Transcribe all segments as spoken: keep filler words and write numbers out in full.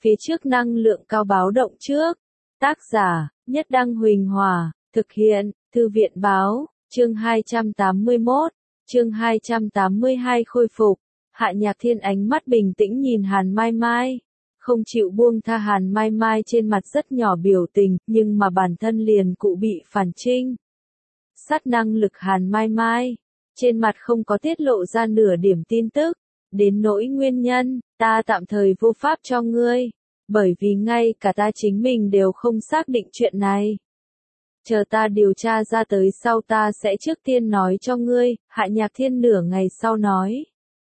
phía trước năng lượng cao báo động trước. Tác giả, Nhất Đăng Huỳnh Hòa, thực hiện, Thư viện Báo, chương hai trăm tám mươi mốt, chương hai trăm tám mươi hai khôi phục. Hạ Nhạc Thiên ánh mắt bình tĩnh nhìn Hàn Mai Mai, không chịu buông tha. Hàn Mai Mai trên mặt rất nhỏ biểu tình, nhưng mà bản thân liền cụ bị phản trinh. Sát năng lực Hàn Mai Mai, trên mặt không có tiết lộ ra nửa điểm tin tức. Đến nỗi nguyên nhân, ta tạm thời vô pháp cho ngươi, bởi vì ngay cả ta chính mình đều không xác định chuyện này. Chờ ta điều tra ra tới sau ta sẽ trước tiên nói cho ngươi, Hạ Nhạc Thiên nửa ngày sau nói.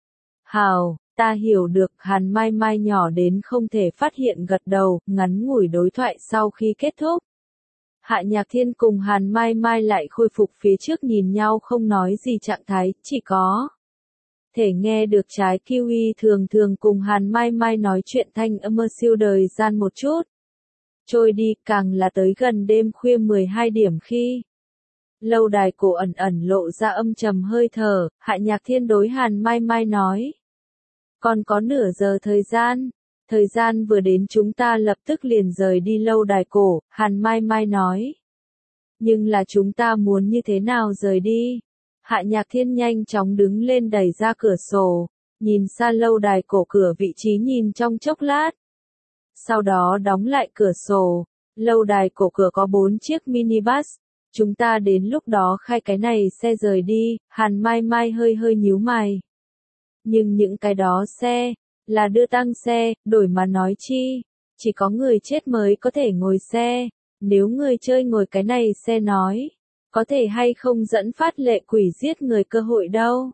Hào, ta hiểu được. Hàn Mai Mai nhỏ đến không thể phát hiện gật đầu. Ngắn ngủi đối thoại sau khi kết thúc, Hạ Nhạc Thiên cùng Hàn Mai Mai lại khôi phục phía trước nhìn nhau không nói gì trạng thái, chỉ có thể nghe được trái kiwi thường thường cùng Hàn Mai Mai nói chuyện thanh âm siêu đời gian một chút. Trôi đi, càng là tới gần đêm khuya mười hai điểm khi lâu đài cổ ẩn ẩn lộ ra âm trầm hơi thở, Hạ Nhạc Thiên đối Hàn Mai Mai nói. Còn có nửa giờ thời gian, thời gian vừa đến chúng ta lập tức liền rời đi lâu đài cổ, Hàn Mai Mai nói. Nhưng là chúng ta muốn như thế nào rời đi? Hạ Nhạc Thiên nhanh chóng đứng lên đẩy ra cửa sổ, nhìn xa lâu đài cổ cửa vị trí nhìn trong chốc lát. Sau đó đóng lại cửa sổ, lâu đài cổ cửa có bốn chiếc minibus, chúng ta đến lúc đó khai cái này xe rời đi. Hàn Mai Mai hơi hơi nhíu mày. Nhưng những cái đó xe, là đưa tang xe, đổi mà nói chi, chỉ có người chết mới có thể ngồi xe, nếu người chơi ngồi cái này xe nói, có thể hay không dẫn phát lệ quỷ giết người cơ hội đâu.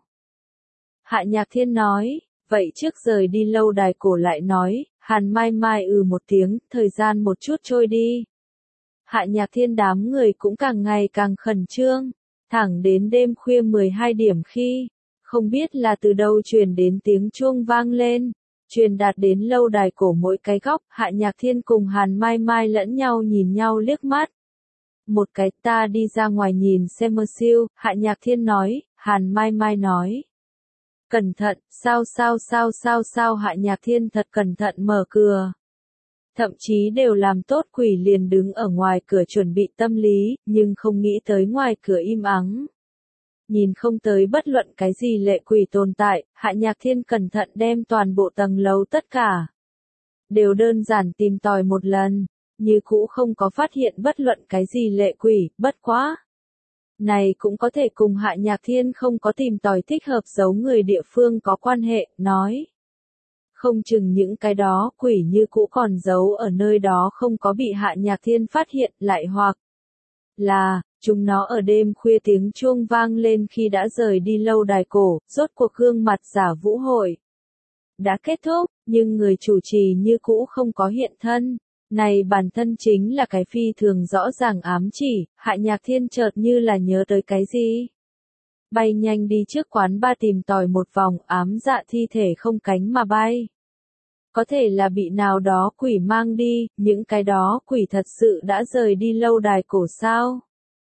Hạ Nhạc Thiên nói, vậy trước rời đi lâu đài cổ lại nói. Hàn Mai Mai ừ một tiếng, thời gian một chút trôi đi. Hạ Nhạc Thiên đám người cũng càng ngày càng khẩn trương, thẳng đến đêm khuya mười hai điểm khi, không biết là từ đâu truyền đến tiếng chuông vang lên, truyền đạt đến lâu đài cổ mỗi cái góc. Hạ Nhạc Thiên cùng Hàn Mai Mai lẫn nhau nhìn nhau liếc mắt. Một cái, ta đi ra ngoài nhìn xem mơ siêu, Hạ Nhạc Thiên nói. Hàn Mai Mai nói. Cẩn thận, sao sao sao sao sao Hạ Nhạc Thiên thật cẩn thận mở cửa. Thậm chí đều làm tốt quỷ liền đứng ở ngoài cửa chuẩn bị tâm lý, nhưng không nghĩ tới ngoài cửa im ắng. Nhìn không tới bất luận cái gì lệ quỷ tồn tại, Hạ Nhạc Thiên cẩn thận đem toàn bộ tầng lầu tất cả đều đơn giản tìm tòi một lần, như cũ không có phát hiện bất luận cái gì lệ quỷ. Bất quá này cũng có thể cùng Hạ Nhạc Thiên không có tìm tòi thích hợp giấu người địa phương có quan hệ, nói. Không chừng những cái đó quỷ như cũ còn giấu ở nơi đó không có bị Hạ Nhạc Thiên phát hiện, lại hoặc là, chúng nó ở đêm khuya tiếng chuông vang lên khi đã rời đi lâu đài cổ. Rốt cuộc gương mặt giả vũ hội đã kết thúc, nhưng người chủ trì như cũ không có hiện thân. Này bản thân chính là cái phi thường rõ ràng ám chỉ. Hạ Nhạc Thiên chợt như là nhớ tới cái gì. Bay nhanh đi trước quán ba tìm tòi một vòng, ám dạ thi thể không cánh mà bay. Có thể là bị nào đó quỷ mang đi, những cái đó quỷ thật sự đã rời đi lâu đài cổ sao?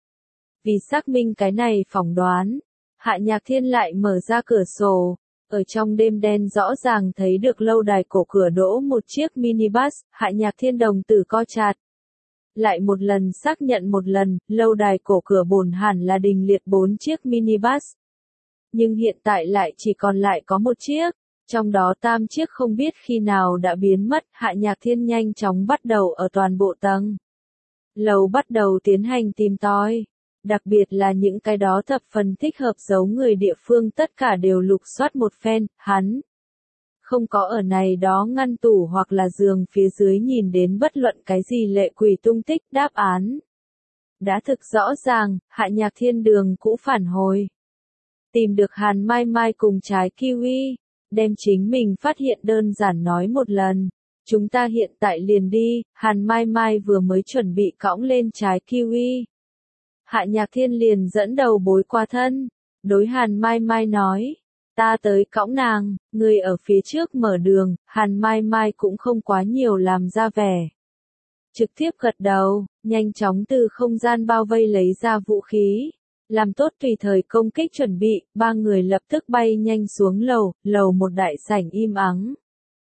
Vì xác minh cái này phỏng đoán, Hạ Nhạc Thiên lại mở ra cửa sổ. Ở trong đêm đen rõ ràng thấy được lâu đài cổ cửa đỗ một chiếc minibus. Hạ Nhạc Thiên đồng tử co chặt. Lại một lần xác nhận một lần, lâu đài cổ cửa bổn hẳn là đình liệt bốn chiếc minibus. Nhưng hiện tại lại chỉ còn lại có một chiếc, trong đó tam chiếc không biết khi nào đã biến mất. Hạ Nhạc Thiên nhanh chóng bắt đầu ở toàn bộ tầng lầu bắt đầu tiến hành tìm tòi. Đặc biệt là những cái đó thập phần thích hợp giấu người địa phương tất cả đều lục soát một phen. Hắn không có ở này đó ngăn tủ hoặc là giường phía dưới nhìn đến bất luận cái gì lệ quỷ tung tích. Đáp án đã thực rõ ràng. Hạ Nhạc Thiên đường cũ phản hồi, tìm được Hàn Mai Mai cùng trái kiwi, đem chính mình phát hiện đơn giản nói một lần. Chúng ta hiện tại liền đi. Hàn Mai Mai vừa mới chuẩn bị cõng lên trái kiwi, Hạ Nhạc Thiên liền dẫn đầu bối qua thân, đối Hàn Mai Mai nói. Ta tới cõng nàng, người ở phía trước mở đường. Hàn Mai Mai cũng không quá nhiều làm ra vẻ, trực tiếp gật đầu, nhanh chóng từ không gian bao vây lấy ra vũ khí, làm tốt tùy thời công kích chuẩn bị. Ba người lập tức bay nhanh xuống lầu, lầu một đại sảnh im ắng.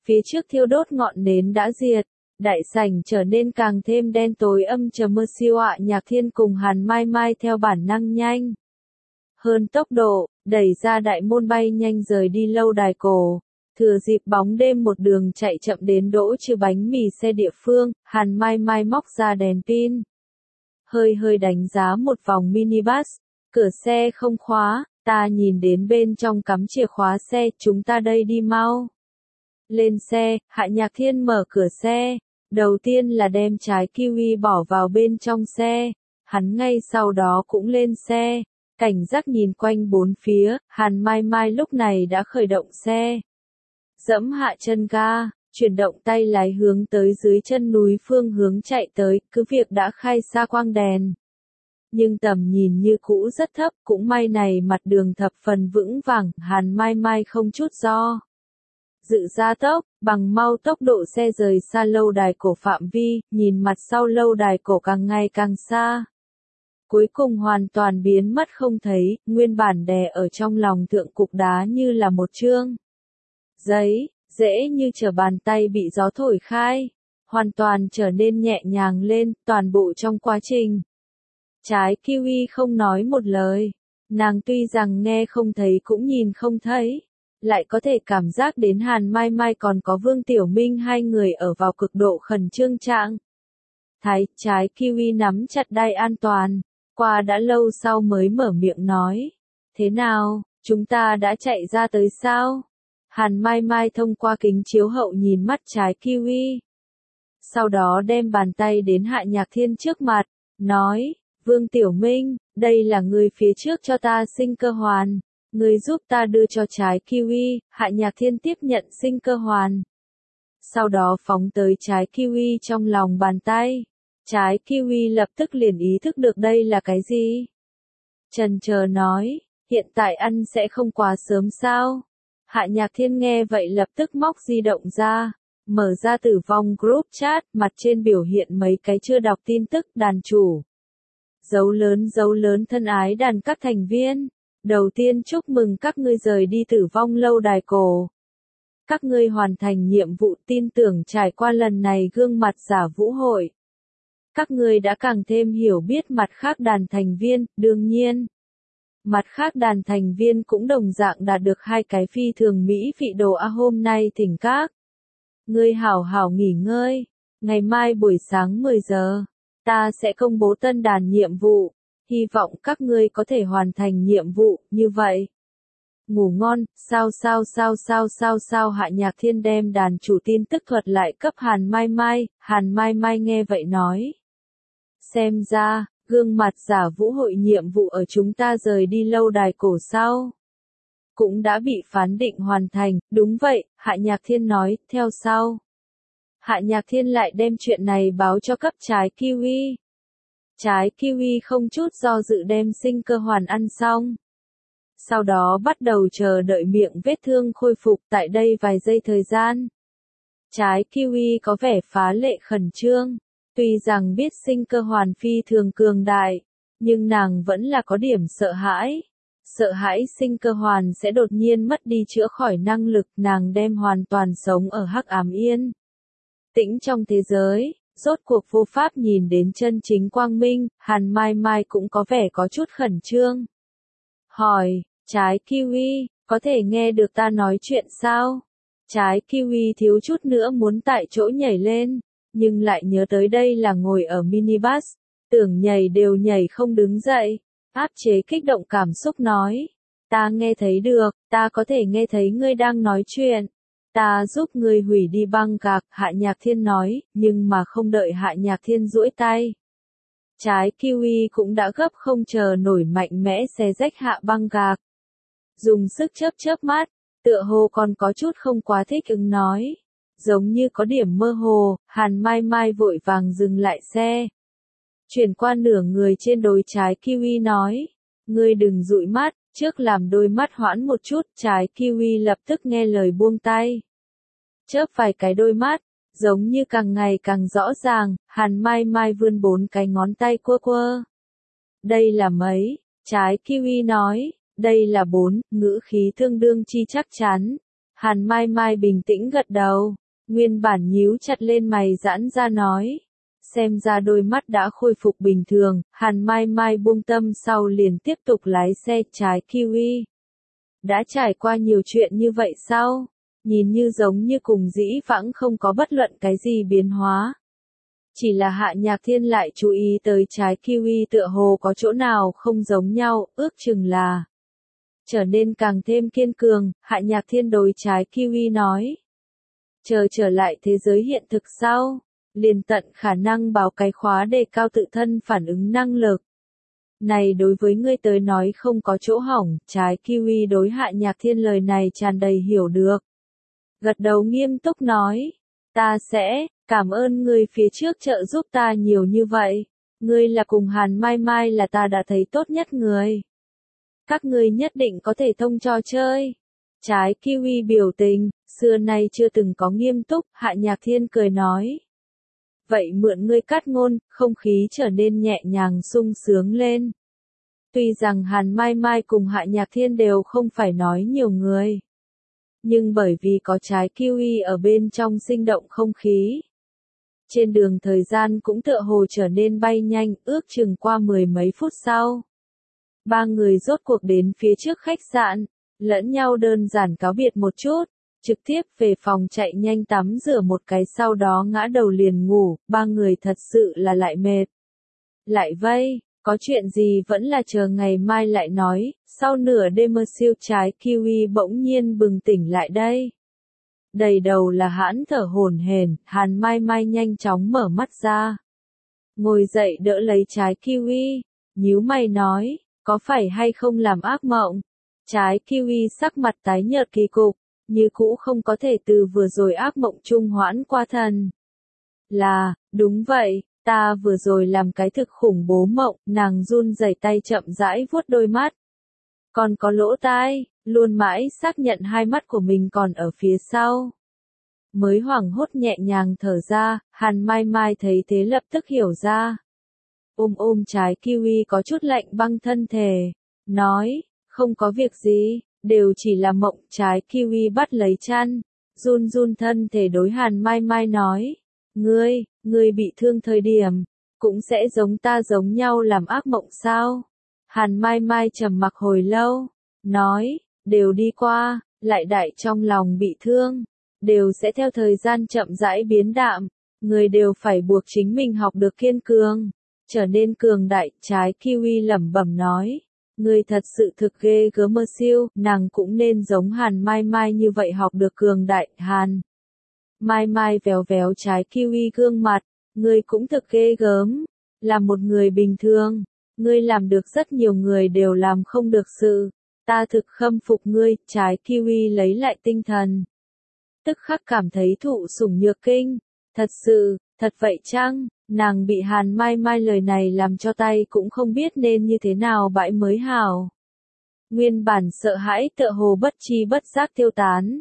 Phía trước thiêu đốt ngọn nến đã diệt, đại sảnh trở nên càng thêm đen tối âm trầm mơ siêu ạ. Nhạc Thiên cùng Hàn Mai Mai theo bản năng nhanh hơn tốc độ, đẩy ra đại môn bay nhanh rời đi lâu đài cổ. Thừa dịp bóng đêm một đường chạy chậm đến đỗ trừ bánh mì xe địa phương, Hàn Mai Mai móc ra đèn pin. Hơi hơi đánh giá một vòng minibus, cửa xe không khóa, ta nhìn đến bên trong cắm chìa khóa xe, chúng ta đây đi mau. Lên xe, Hạ Nhạc Thiên mở cửa xe, đầu tiên là đem trái kiwi bỏ vào bên trong xe, hắn ngay sau đó cũng lên xe, cảnh giác nhìn quanh bốn phía, Hàn Mai Mai lúc này đã khởi động xe. Dẫm hạ chân ga, chuyển động tay lái hướng tới dưới chân núi phương hướng chạy tới, cứ việc đã khai xa quang đèn. Nhưng tầm nhìn như cũ rất thấp, cũng may này mặt đường thập phần vững vàng, Hàn Mai Mai không chút do dự gia tốc, bằng mau tốc độ xe rời xa lâu đài cổ phạm vi, nhìn mặt sau lâu đài cổ càng ngày càng xa. Cuối cùng hoàn toàn biến mất không thấy, nguyên bản đè ở trong lòng thượng cục đá như là một chương giấy, dễ như trở bàn tay bị gió thổi khai, hoàn toàn trở nên nhẹ nhàng lên, toàn bộ trong quá trình. Trái kiwi không nói một lời, nàng tuy rằng nghe không thấy cũng nhìn không thấy, lại có thể cảm giác đến Hàn Mai Mai còn có Vương Tiểu Minh hai người ở vào cực độ khẩn trương trạng. Thái, trái kiwi nắm chặt đai an toàn, qua đã lâu sau mới mở miệng nói, thế nào, chúng ta đã chạy ra tới sao? Hàn Mai Mai thông qua kính chiếu hậu nhìn mắt trái kiwi. Sau đó đem bàn tay đến Hạ Nhạc Thiên trước mặt, nói, Vương Tiểu Minh, đây là người phía trước cho ta sinh cơ hoàn. Người giúp ta đưa cho trái kiwi, Hạ Nhạc Thiên tiếp nhận sinh cơ hoàn. Sau đó phóng tới trái kiwi trong lòng bàn tay. Trái kiwi lập tức liền ý thức được đây là cái gì. Chần chờ nói, hiện tại ăn sẽ không quá sớm sao? Hạ Nhạc Thiên nghe vậy lập tức móc di động ra, mở ra tử vong group chat, mặt trên biểu hiện mấy cái chưa đọc tin tức đàn chủ. Dấu lớn dấu lớn thân ái đàn các thành viên. Đầu tiên chúc mừng các ngươi rời đi tử vong lâu đài cổ. Các ngươi hoàn thành nhiệm vụ, tin tưởng trải qua lần này gương mặt giả vũ hội. Các ngươi đã càng thêm hiểu biết mặt khác đàn thành viên, đương nhiên. Mặt khác đàn thành viên cũng đồng dạng đạt được hai cái phi thường mỹ vị đồ a hôm nay thỉnh các. Ngươi hảo hảo nghỉ ngơi, ngày mai buổi sáng mười giờ, ta sẽ công bố tân đàn nhiệm vụ. Hy vọng các ngươi có thể hoàn thành nhiệm vụ, như vậy. Ngủ ngon, sao sao sao sao sao sao Hạ Nhạc Thiên đem đàn chủ tin tức thuật lại cấp Hàn Mai Mai, Hàn Mai Mai nghe vậy nói. Xem ra, gương mặt giả vũ hội nhiệm vụ ở chúng ta rời đi lâu đài cổ sau. Cũng đã bị phán định hoàn thành, đúng vậy, Hạ Nhạc Thiên nói, theo sau. Hạ Nhạc Thiên lại đem chuyện này báo cho cấp trái kiwi. Trái kiwi không chút do dự đem sinh cơ hoàn ăn xong. Sau đó bắt đầu chờ đợi miệng vết thương khôi phục tại đây vài giây thời gian. Trái kiwi có vẻ phá lệ khẩn trương. Tuy rằng biết sinh cơ hoàn phi thường cường đại, nhưng nàng vẫn là có điểm sợ hãi. Sợ hãi sinh cơ hoàn sẽ đột nhiên mất đi chữa khỏi năng lực, nàng đem hoàn toàn sống ở hắc ám yên tĩnh trong thế giới. Rốt cuộc vô pháp nhìn đến chân chính quang minh, Hàn Mai Mai cũng có vẻ có chút khẩn trương. Hỏi, trái kiwi, có thể nghe được ta nói chuyện sao? Trái kiwi thiếu chút nữa muốn tại chỗ nhảy lên, nhưng lại nhớ tới đây là ngồi ở minibus, tưởng nhảy đều nhảy không đứng dậy, áp chế kích động cảm xúc nói. Ta nghe thấy được, ta có thể nghe thấy ngươi đang nói chuyện. Ta giúp ngươi hủy đi băng gạc, Hạ Nhạc Thiên nói, nhưng mà không đợi Hạ Nhạc Thiên duỗi tay. Trái kiwi cũng đã gấp không chờ nổi mạnh mẽ xé rách hạ băng gạc. Dùng sức chớp chớp mắt, tựa hồ còn có chút không quá thích ứng nói. Giống như có điểm mơ hồ, Hàn Mai Mai vội vàng dừng lại xe. Chuyển qua nửa người trên đồi trái kiwi nói, ngươi đừng dụi mắt. Trước làm đôi mắt hoãn một chút, trái kiwi lập tức nghe lời buông tay. Chớp vài cái đôi mắt, giống như càng ngày càng rõ ràng, Hàn Mai Mai vươn bốn cái ngón tay quơ quơ. Đây là mấy? Trái kiwi nói, đây là bốn, ngữ khí tương đương chi chắc chắn. Hàn Mai Mai bình tĩnh gật đầu, nguyên bản nhíu chặt lên mày giãn ra nói. Xem ra đôi mắt đã khôi phục bình thường, Hàn Mai Mai buông tâm sau liền tiếp tục lái xe trái kiwi. Đã trải qua nhiều chuyện như vậy sao? Nhìn như giống như cùng dĩ vãng không có bất luận cái gì biến hóa. Chỉ là Hạ Nhạc Thiên lại chú ý tới trái kiwi tựa hồ có chỗ nào không giống nhau, ước chừng là trở nên càng thêm kiên cường, Hạ Nhạc Thiên đối trái kiwi nói. Chờ trở lại thế giới hiện thực sau, liền tận khả năng báo cái khóa đề cao tự thân phản ứng năng lực. Này đối với ngươi tới nói không có chỗ hỏng, trái kiwi đối Hạ Nhạc Thiên lời này tràn đầy hiểu được. Gật đầu nghiêm túc nói, ta sẽ, cảm ơn ngươi phía trước trợ giúp ta nhiều như vậy. Ngươi là cùng Hàn Mai Mai là ta đã thấy tốt nhất người. Các ngươi nhất định có thể thông trò chơi. Trái kiwi biểu tình, xưa nay chưa từng có nghiêm túc, Hạ Nhạc Thiên cười nói. Vậy mượn ngươi cắt ngôn, không khí trở nên nhẹ nhàng sung sướng lên. Tuy rằng Hàn Mai Mai cùng Hạ Nhạc Thiên đều không phải nói nhiều người. Nhưng bởi vì có trái kiwi ở bên trong sinh động không khí. Trên đường thời gian cũng tựa hồ trở nên bay nhanh, ước chừng qua mười mấy phút sau. Ba người rốt cuộc đến phía trước khách sạn, lẫn nhau đơn giản cáo biệt một chút, trực tiếp về phòng chạy nhanh tắm rửa một cái sau đó ngã đầu liền ngủ, ba người thật sự là lại mệt. Lại vây, có chuyện gì vẫn là chờ ngày mai lại nói, sau nửa đêm mơ siêu trái kiwi bỗng nhiên bừng tỉnh lại đây. Đầy đầu là hãn thở hổn hển, Hàn Mai Mai nhanh chóng mở mắt ra. Ngồi dậy đỡ lấy trái kiwi, nhíu mày nói, có phải hay không làm ác mộng? Trái kiwi sắc mặt tái nhợt kỳ cục, như cũ không có thể từ vừa rồi ác mộng trung hoãn qua thần. Là, đúng vậy, ta vừa rồi làm cái thực khủng bố mộng, nàng run rẩy tay chậm rãi vuốt đôi mắt. Còn có lỗ tai, luôn mãi xác nhận hai mắt của mình còn ở phía sau. Mới hoảng hốt nhẹ nhàng thở ra, Hàn Mai Mai thấy thế lập tức hiểu ra. Ôm ôm trái kiwi có chút lạnh băng thân thể, nói, không có việc gì, đều chỉ là mộng. Trái kiwi bắt lấy chăn, run run thân thể đối Hàn Mai Mai nói, ngươi, ngươi bị thương thời điểm, cũng sẽ giống ta giống nhau làm ác mộng sao? Hàn Mai Mai trầm mặc hồi lâu, nói, đều đi qua, lại đại trong lòng bị thương, đều sẽ theo thời gian chậm rãi biến đạm, người đều phải buộc chính mình học được kiên cường, trở nên cường đại. Trái kiwi lẩm bẩm nói, người thật sự thực ghê gớm mơ siêu, nàng cũng nên giống Hàn Mai Mai như vậy học được cường đại. Hàn Mai Mai véo véo trái kiwi gương mặt, ngươi cũng thực ghê gớm, là một người bình thường, ngươi làm được rất nhiều người đều làm không được sự, ta thực khâm phục ngươi. Trái kiwi lấy lại tinh thần, tức khắc cảm thấy thụ sủng nhược kinh, thật sự, thật vậy chăng? Nàng bị Hàn Mai Mai lời này làm cho tay cũng không biết nên như thế nào bãi mới hảo. Nguyên bản sợ hãi tựa hồ bất chi bất giác tiêu tán.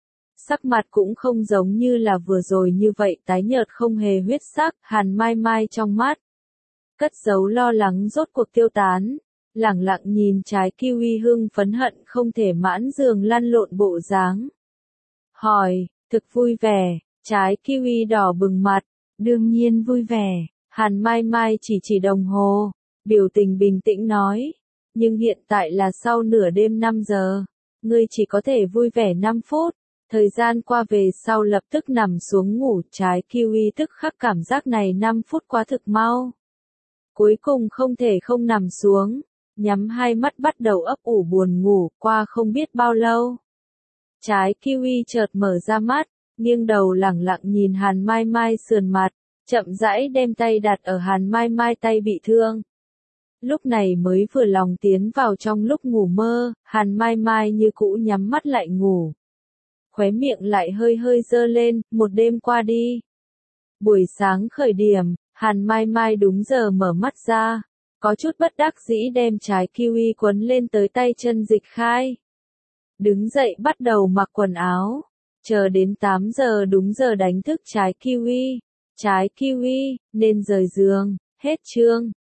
Sắc mặt cũng không giống như là vừa rồi như vậy tái nhợt không hề huyết sắc, Hàn Mai Mai trong mắt. Cất giấu lo lắng rốt cuộc tiêu tán, lẳng lặng nhìn trái kiwi hưng phấn hận không thể mãn giường lăn lộn bộ dáng. Hỏi, thực vui vẻ, trái kiwi đỏ bừng mặt. Đương nhiên vui vẻ, Hàn Mai Mai chỉ chỉ đồng hồ, biểu tình bình tĩnh nói, nhưng hiện tại là sau nửa đêm năm giờ, ngươi chỉ có thể vui vẻ năm phút, thời gian qua về sau lập tức nằm xuống ngủ. Trái kiwi tức khắc cảm giác này năm phút quá thực mau. Cuối cùng không thể không nằm xuống, nhắm hai mắt bắt đầu ấp ủ buồn ngủ, qua không biết bao lâu. Trái kiwi chợt mở ra mắt, nghiêng đầu lẳng lặng nhìn Hàn Mai Mai sườn mặt, chậm rãi đem tay đặt ở Hàn Mai Mai tay bị thương. Lúc này mới vừa lòng tiến vào trong lúc ngủ mơ, Hàn Mai Mai như cũ nhắm mắt lại ngủ. Khóe miệng lại hơi hơi dơ lên, một đêm qua đi. Buổi sáng khởi điểm, Hàn Mai Mai đúng giờ mở mắt ra, có chút bất đắc dĩ đem trái kiwi quấn lên tới tay chân dịch khai. Đứng dậy bắt đầu mặc quần áo. Chờ đến tám giờ đúng giờ đánh thức trái kiwi. Trái kiwi, nên rời giường, hết chương.